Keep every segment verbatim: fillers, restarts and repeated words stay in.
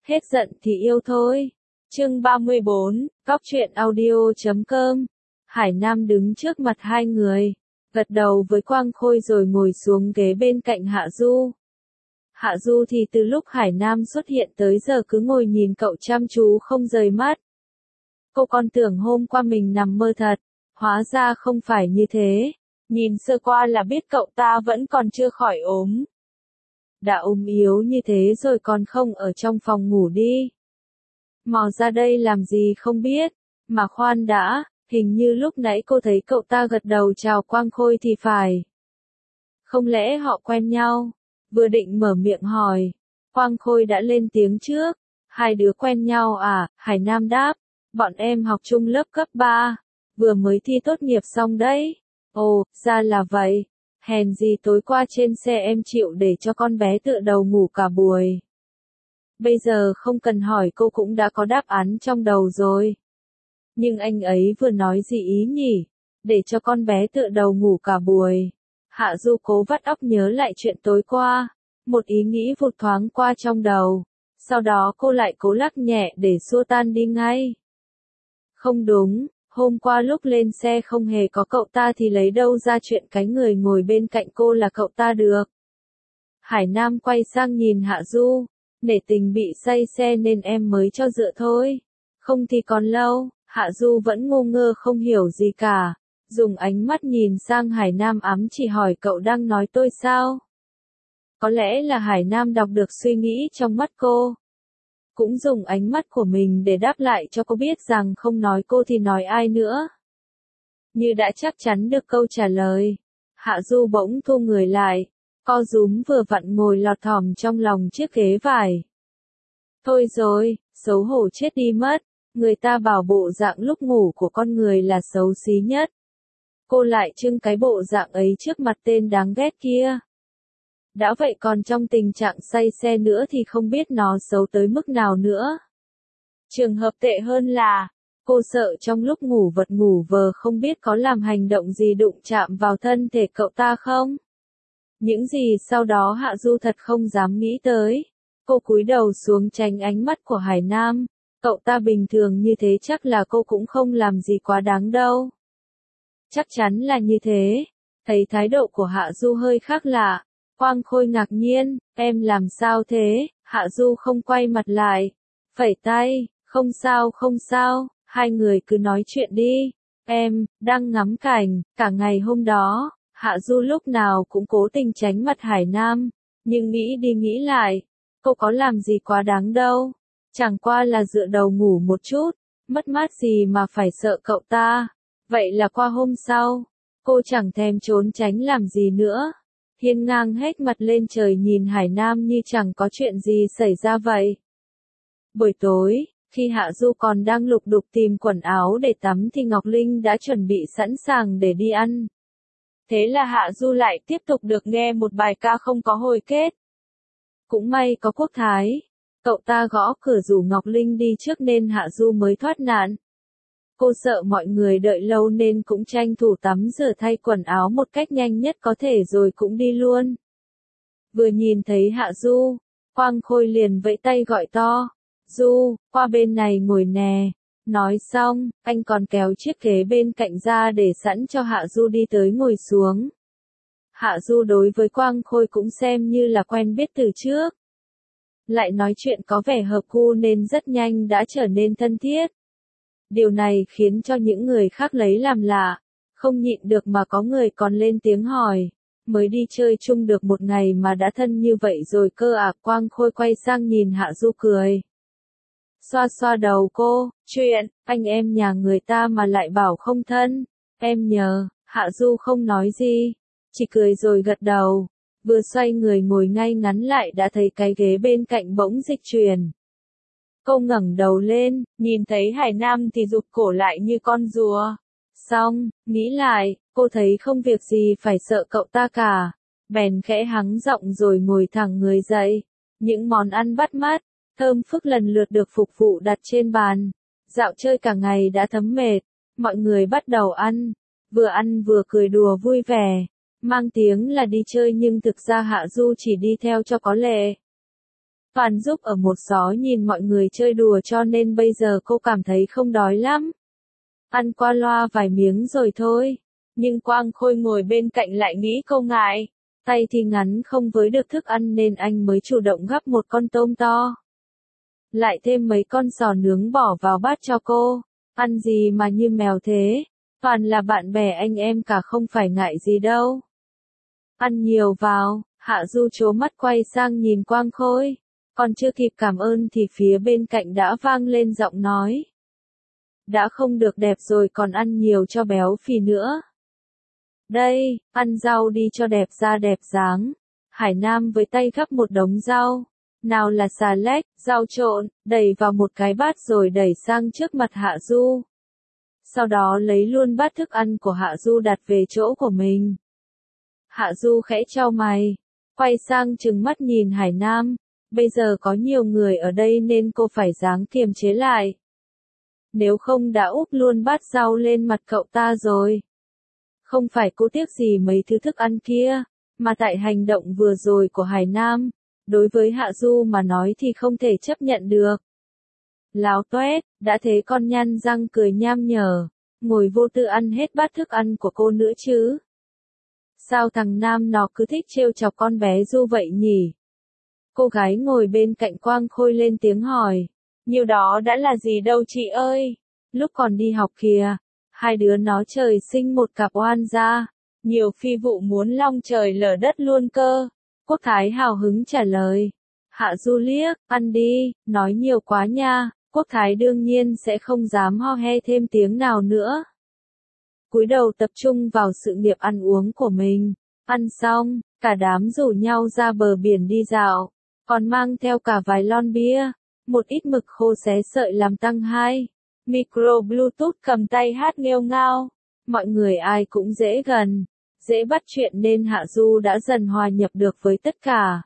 Hết giận thì yêu thôi. Chương ba mươi bốn, Cóc truyện audio chấm com. Hải Nam đứng trước mặt hai người, gật đầu với Quang Khôi rồi ngồi xuống ghế bên cạnh Hạ Du. Hạ Du thì từ lúc Hải Nam xuất hiện tới giờ cứ ngồi nhìn cậu chăm chú không rời mắt. Cô còn tưởng hôm qua mình nằm mơ thật, hóa ra không phải như thế. Nhìn sơ qua là biết cậu ta vẫn còn chưa khỏi ốm. Đã ốm yếu như thế rồi còn không ở trong phòng ngủ đi. Mò ra đây làm gì không biết, mà khoan đã, hình như lúc nãy cô thấy cậu ta gật đầu chào Quang Khôi thì phải. Không lẽ họ quen nhau? Vừa định mở miệng hỏi, Quang Khôi đã lên tiếng trước. Hai đứa quen nhau à? Hải Nam đáp, bọn em học chung lớp cấp ba, vừa mới thi tốt nghiệp xong đấy. Ồ, ra là vậy. Hèn gì tối qua trên xe em chịu để cho con bé tựa đầu ngủ cả buổi. Bây giờ không cần hỏi cô cũng đã có đáp án trong đầu rồi. Nhưng anh ấy vừa nói gì ý nhỉ? Để cho con bé tựa đầu ngủ cả buổi. Hạ Du cố vắt óc nhớ lại chuyện tối qua. Một ý nghĩ vụt thoáng qua trong đầu. Sau đó cô lại cố lắc nhẹ để xua tan đi ngay. Không đúng, hôm qua lúc lên xe không hề có cậu ta thì lấy đâu ra chuyện cái người ngồi bên cạnh cô là cậu ta được. Hải Nam quay sang nhìn Hạ Du. Nể tình bị say xe nên em mới cho dựa thôi. Không thì còn lâu. Hạ Du vẫn ngu ngơ không hiểu gì cả. Dùng ánh mắt nhìn sang Hải Nam ám chỉ hỏi cậu đang nói tôi sao? Có lẽ là Hải Nam đọc được suy nghĩ trong mắt cô. Cũng dùng ánh mắt của mình để đáp lại cho cô biết rằng không nói cô thì nói ai nữa. Như đã chắc chắn được câu trả lời. Hạ Du bỗng thu người lại. Co rúm vừa vặn ngồi lọt thỏm trong lòng chiếc ghế vải. Thôi rồi, xấu hổ chết đi mất. Người ta bảo bộ dạng lúc ngủ của con người là xấu xí nhất. Cô lại trưng cái bộ dạng ấy trước mặt tên đáng ghét kia. Đã vậy còn trong tình trạng say xe nữa thì không biết nó xấu tới mức nào nữa. Trường hợp tệ hơn là, cô sợ trong lúc ngủ vật ngủ vờ không biết có làm hành động gì đụng chạm vào thân thể cậu ta không? Những gì sau đó Hạ Du thật không dám nghĩ tới. Cô cúi đầu xuống tránh ánh mắt của Hải Nam. Cậu ta bình thường như thế chắc là cô cũng không làm gì quá đáng đâu. Chắc chắn là như thế. Thấy thái độ của Hạ Du hơi khác lạ. Quang Khôi ngạc nhiên, em làm sao thế? Hạ Du không quay mặt lại. Phẩy tay, không sao không sao, hai người cứ nói chuyện đi. Em, đang ngắm cảnh, cả ngày hôm đó. Hạ Du lúc nào cũng cố tình tránh mặt Hải Nam, nhưng nghĩ đi nghĩ lại, cô có làm gì quá đáng đâu, chẳng qua là dựa đầu ngủ một chút, mất mát gì mà phải sợ cậu ta. Vậy là qua hôm sau, cô chẳng thèm trốn tránh làm gì nữa, hiên ngang hết mặt lên trời nhìn Hải Nam như chẳng có chuyện gì xảy ra vậy. Buổi tối, khi Hạ Du còn đang lục đục tìm quần áo để tắm thì Ngọc Linh đã chuẩn bị sẵn sàng để đi ăn. Thế là Hạ Du lại tiếp tục được nghe một bài ca không có hồi kết. Cũng may có Quốc Thái. Cậu ta gõ cửa rủ Ngọc Linh đi trước nên Hạ Du mới thoát nạn. Cô sợ mọi người đợi lâu nên cũng tranh thủ tắm rửa thay quần áo một cách nhanh nhất có thể rồi cũng đi luôn. Vừa nhìn thấy Hạ Du, Quang Khôi liền vẫy tay gọi to. Du, qua bên này ngồi nè. Nói xong, anh còn kéo chiếc ghế bên cạnh ra để sẵn cho Hạ Du đi tới ngồi xuống. Hạ Du đối với Quang Khôi cũng xem như là quen biết từ trước. Lại nói chuyện có vẻ hợp gu nên rất nhanh đã trở nên thân thiết. Điều này khiến cho những người khác lấy làm lạ, không nhịn được mà có người còn lên tiếng hỏi. Mới đi chơi chung được một ngày mà đã thân như vậy rồi cơ à? Quang Khôi quay sang nhìn Hạ Du cười. Xoa xoa đầu cô, chuyện, anh em nhà người ta mà lại bảo không thân, em nhờ. Hạ Du không nói gì, chỉ cười rồi gật đầu, vừa xoay người ngồi ngay ngắn lại đã thấy cái ghế bên cạnh bỗng dịch chuyển. Cô ngẩng đầu lên, nhìn thấy Hải Nam thì rụt cổ lại như con rùa. Xong, nghĩ lại, cô thấy không việc gì phải sợ cậu ta cả, bèn khẽ hắng giọng rồi ngồi thẳng người dậy. Những món ăn bắt mắt, thơm phức lần lượt được phục vụ đặt trên bàn. Dạo chơi cả ngày đã thấm mệt, mọi người bắt đầu ăn, vừa ăn vừa cười đùa vui vẻ, mang tiếng là đi chơi nhưng thực ra Hạ Du chỉ đi theo cho có lệ. toàn giúp ở một xó nhìn mọi người chơi đùa cho nên bây giờ cô cảm thấy không đói lắm. Ăn qua loa vài miếng rồi thôi. Nhưng Quang Khôi ngồi bên cạnh lại nghĩ cô ngại. Tay thì ngắn không với được thức ăn nên anh mới chủ động gắp một con tôm to. Lại thêm mấy con sò nướng bỏ vào bát cho cô. Ăn gì mà như mèo thế? Toàn là bạn bè anh em cả không phải ngại gì đâu. Ăn nhiều vào, Hạ Du trố mắt quay sang nhìn Quang Khôi. Còn chưa kịp cảm ơn thì phía bên cạnh đã vang lên giọng nói. Đã không được đẹp rồi còn ăn nhiều cho béo phì nữa. Đây, ăn rau đi cho đẹp da đẹp dáng. Hải Nam với tay gắp một đống rau. Nào là xà lách, rau trộn, đẩy vào một cái bát rồi đẩy sang trước mặt Hạ Du. Sau đó lấy luôn bát thức ăn của Hạ Du đặt về chỗ của mình. Hạ Du khẽ chau mày, quay sang trừng mắt nhìn Hải Nam. Bây giờ có nhiều người ở đây nên cô phải ráng kiềm chế lại. Nếu không đã úp luôn bát rau lên mặt cậu ta rồi. Không phải cô tiếc gì mấy thứ thức ăn kia, mà tại hành động vừa rồi của Hải Nam, đối với Hạ Du mà nói thì không thể chấp nhận được. Láo toét, đã thế con nhăn răng cười nham nhở, ngồi vô tư ăn hết bát thức ăn của cô nữa chứ. Sao thằng Nam nó cứ thích trêu chọc con bé Du vậy nhỉ? Cô gái ngồi bên cạnh Quang Khôi lên tiếng hỏi. Nhiều đó đã là gì đâu chị ơi. Lúc còn đi học kìa, hai đứa nó trời sinh một cặp oan gia. Nhiều phi vụ muốn long trời lở đất luôn cơ. Quốc Thái hào hứng trả lời. Hạ Du liếc, ăn đi, nói nhiều quá nha. Quốc Thái đương nhiên sẽ không dám ho he thêm tiếng nào nữa. Cúi đầu tập trung vào sự nghiệp ăn uống của mình. Ăn xong, cả đám rủ nhau ra bờ biển đi dạo. Còn mang theo cả vài lon bia. Một ít mực khô xé sợi làm tăng hai. Micro Bluetooth cầm tay hát nghêu ngao. Mọi người ai cũng dễ gần, dễ bắt chuyện nên Hạ Du đã dần hòa nhập được với tất cả.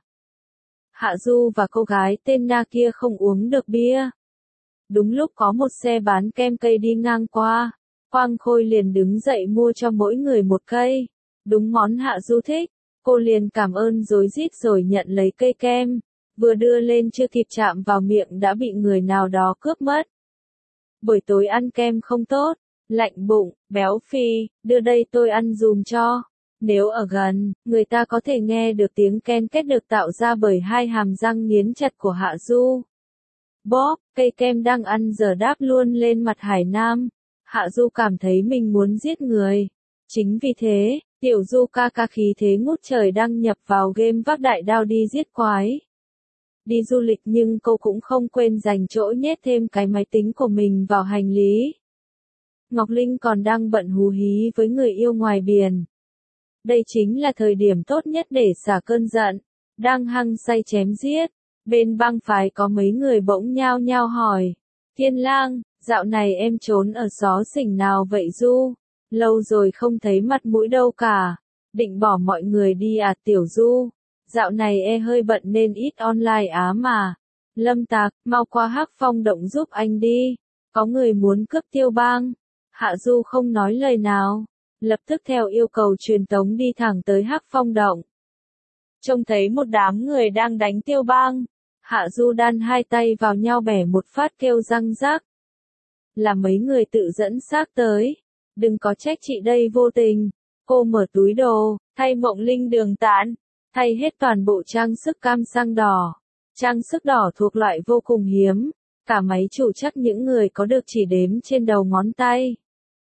Hạ Du và cô gái tên Na kia không uống được bia. Đúng lúc có một xe bán kem cây đi ngang qua, Quang Khôi liền đứng dậy mua cho mỗi người một cây. Đúng món Hạ Du thích, cô liền cảm ơn rối rít rồi nhận lấy cây kem. Vừa đưa lên chưa kịp chạm vào miệng đã bị người nào đó cướp mất. Buổi tối ăn kem không tốt, lạnh bụng, béo phì, đưa đây tôi ăn dùm cho. Nếu ở gần, người ta có thể nghe được tiếng ken két được tạo ra bởi hai hàm răng nghiến chặt của Hạ Du. Bóp, cây kem đang ăn giờ đáp luôn lên mặt Hải Nam. Hạ Du cảm thấy mình muốn giết người. Chính vì thế, Tiểu Du ca ca khí thế ngút trời đăng nhập vào game vác đại đao đi giết quái. Đi du lịch nhưng cô cũng không quên dành chỗ nhét thêm cái máy tính của mình vào hành lý. Ngọc Linh còn đang bận hú hí với người yêu ngoài biển. Đây chính là thời điểm tốt nhất để xả cơn giận. Đang hăng say chém giết. Bên bang phái có mấy người bỗng nhao nhao hỏi. Thiên Lang, dạo này em trốn ở xó xỉnh nào vậy Du? Lâu rồi không thấy mặt mũi đâu cả. Định bỏ mọi người đi à Tiểu Du? Dạo này e hơi bận nên ít online á mà. Lâm Tạc, mau qua Hắc Phong Động giúp anh đi. Có người muốn cướp Tiêu Bang. Hạ Du không nói lời nào. Lập tức theo yêu cầu truyền tống đi thẳng tới Hắc Phong Động. Trông thấy một đám người đang đánh Tiêu Bang. Hạ Du đan hai tay vào nhau bẻ một phát kêu răng rác. Là mấy người tự dẫn xác tới. Đừng có trách chị đây vô tình. Cô mở túi đồ, thay Mộng Linh đường tán. Thay hết toàn bộ trang sức cam sang đỏ. Trang sức đỏ thuộc loại vô cùng hiếm. Cả máy chủ chắc những người có được chỉ đếm trên đầu ngón tay.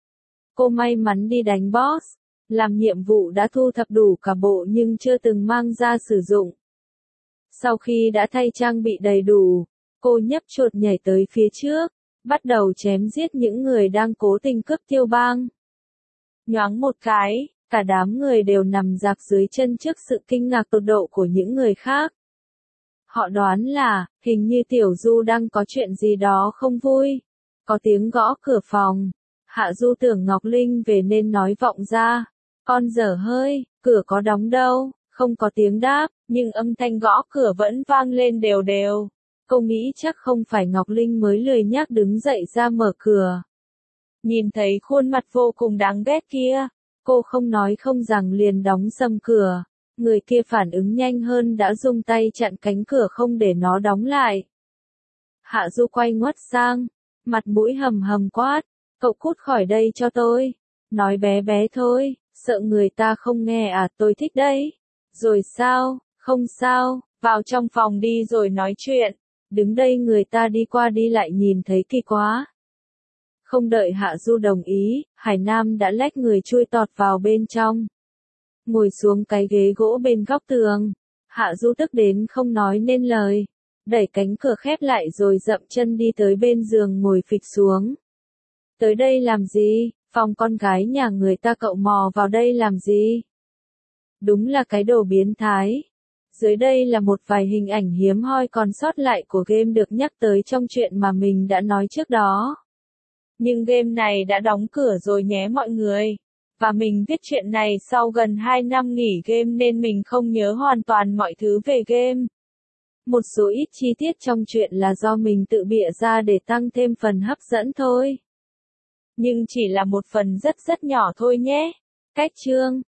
Cô may mắn đi đánh boss. Làm nhiệm vụ đã thu thập đủ cả bộ nhưng chưa từng mang ra sử dụng. Sau khi đã thay trang bị đầy đủ, cô nhấp chuột nhảy tới phía trước. Bắt đầu chém giết những người đang cố tình cướp Tiêu Bang. Nhoáng một cái. Cả đám người đều nằm rạp dưới chân trước sự kinh ngạc tột độ của những người khác. Họ đoán là, hình như Tiểu Du đang có chuyện gì đó không vui. Có tiếng gõ cửa phòng. Hạ Du tưởng Ngọc Linh về nên nói vọng ra. Con dở hơi, cửa có đóng đâu, không có tiếng đáp, nhưng âm thanh gõ cửa vẫn vang lên đều đều. Cô nghĩ chắc không phải Ngọc Linh mới lười nhác đứng dậy ra mở cửa. Nhìn thấy khuôn mặt vô cùng đáng ghét kia. Cô không nói không rằng liền đóng sầm cửa. Người kia phản ứng nhanh hơn đã dùng tay chặn cánh cửa không để nó đóng lại. Hạ Du quay ngoắt sang, mặt mũi hầm hầm quát, cậu cút khỏi đây cho tôi. Nói bé bé thôi, sợ người ta không nghe à, tôi thích đấy. Rồi sao, không sao, vào trong phòng đi rồi nói chuyện. Đứng đây người ta đi qua đi lại nhìn thấy kỳ quá. Không đợi Hạ Du đồng ý, Hải Nam đã lách người chui tọt vào bên trong. Ngồi xuống cái ghế gỗ bên góc tường. Hạ Du tức đến không nói nên lời. Đẩy cánh cửa khép lại rồi dậm chân đi tới bên giường ngồi phịch xuống. Tới đây làm gì? Phòng con gái nhà người ta cậu mò vào đây làm gì? Đúng là cái đồ biến thái. Dưới đây là một vài hình ảnh hiếm hoi còn sót lại của game được nhắc tới trong chuyện mà mình đã nói trước đó. Nhưng game này đã đóng cửa rồi nhé mọi người. Và mình viết chuyện này sau gần hai năm nghỉ game nên mình không nhớ hoàn toàn mọi thứ về game. Một số ít chi tiết trong chuyện là do mình tự bịa ra để tăng thêm phần hấp dẫn thôi. Nhưng chỉ là một phần rất rất nhỏ thôi nhé. Cách chương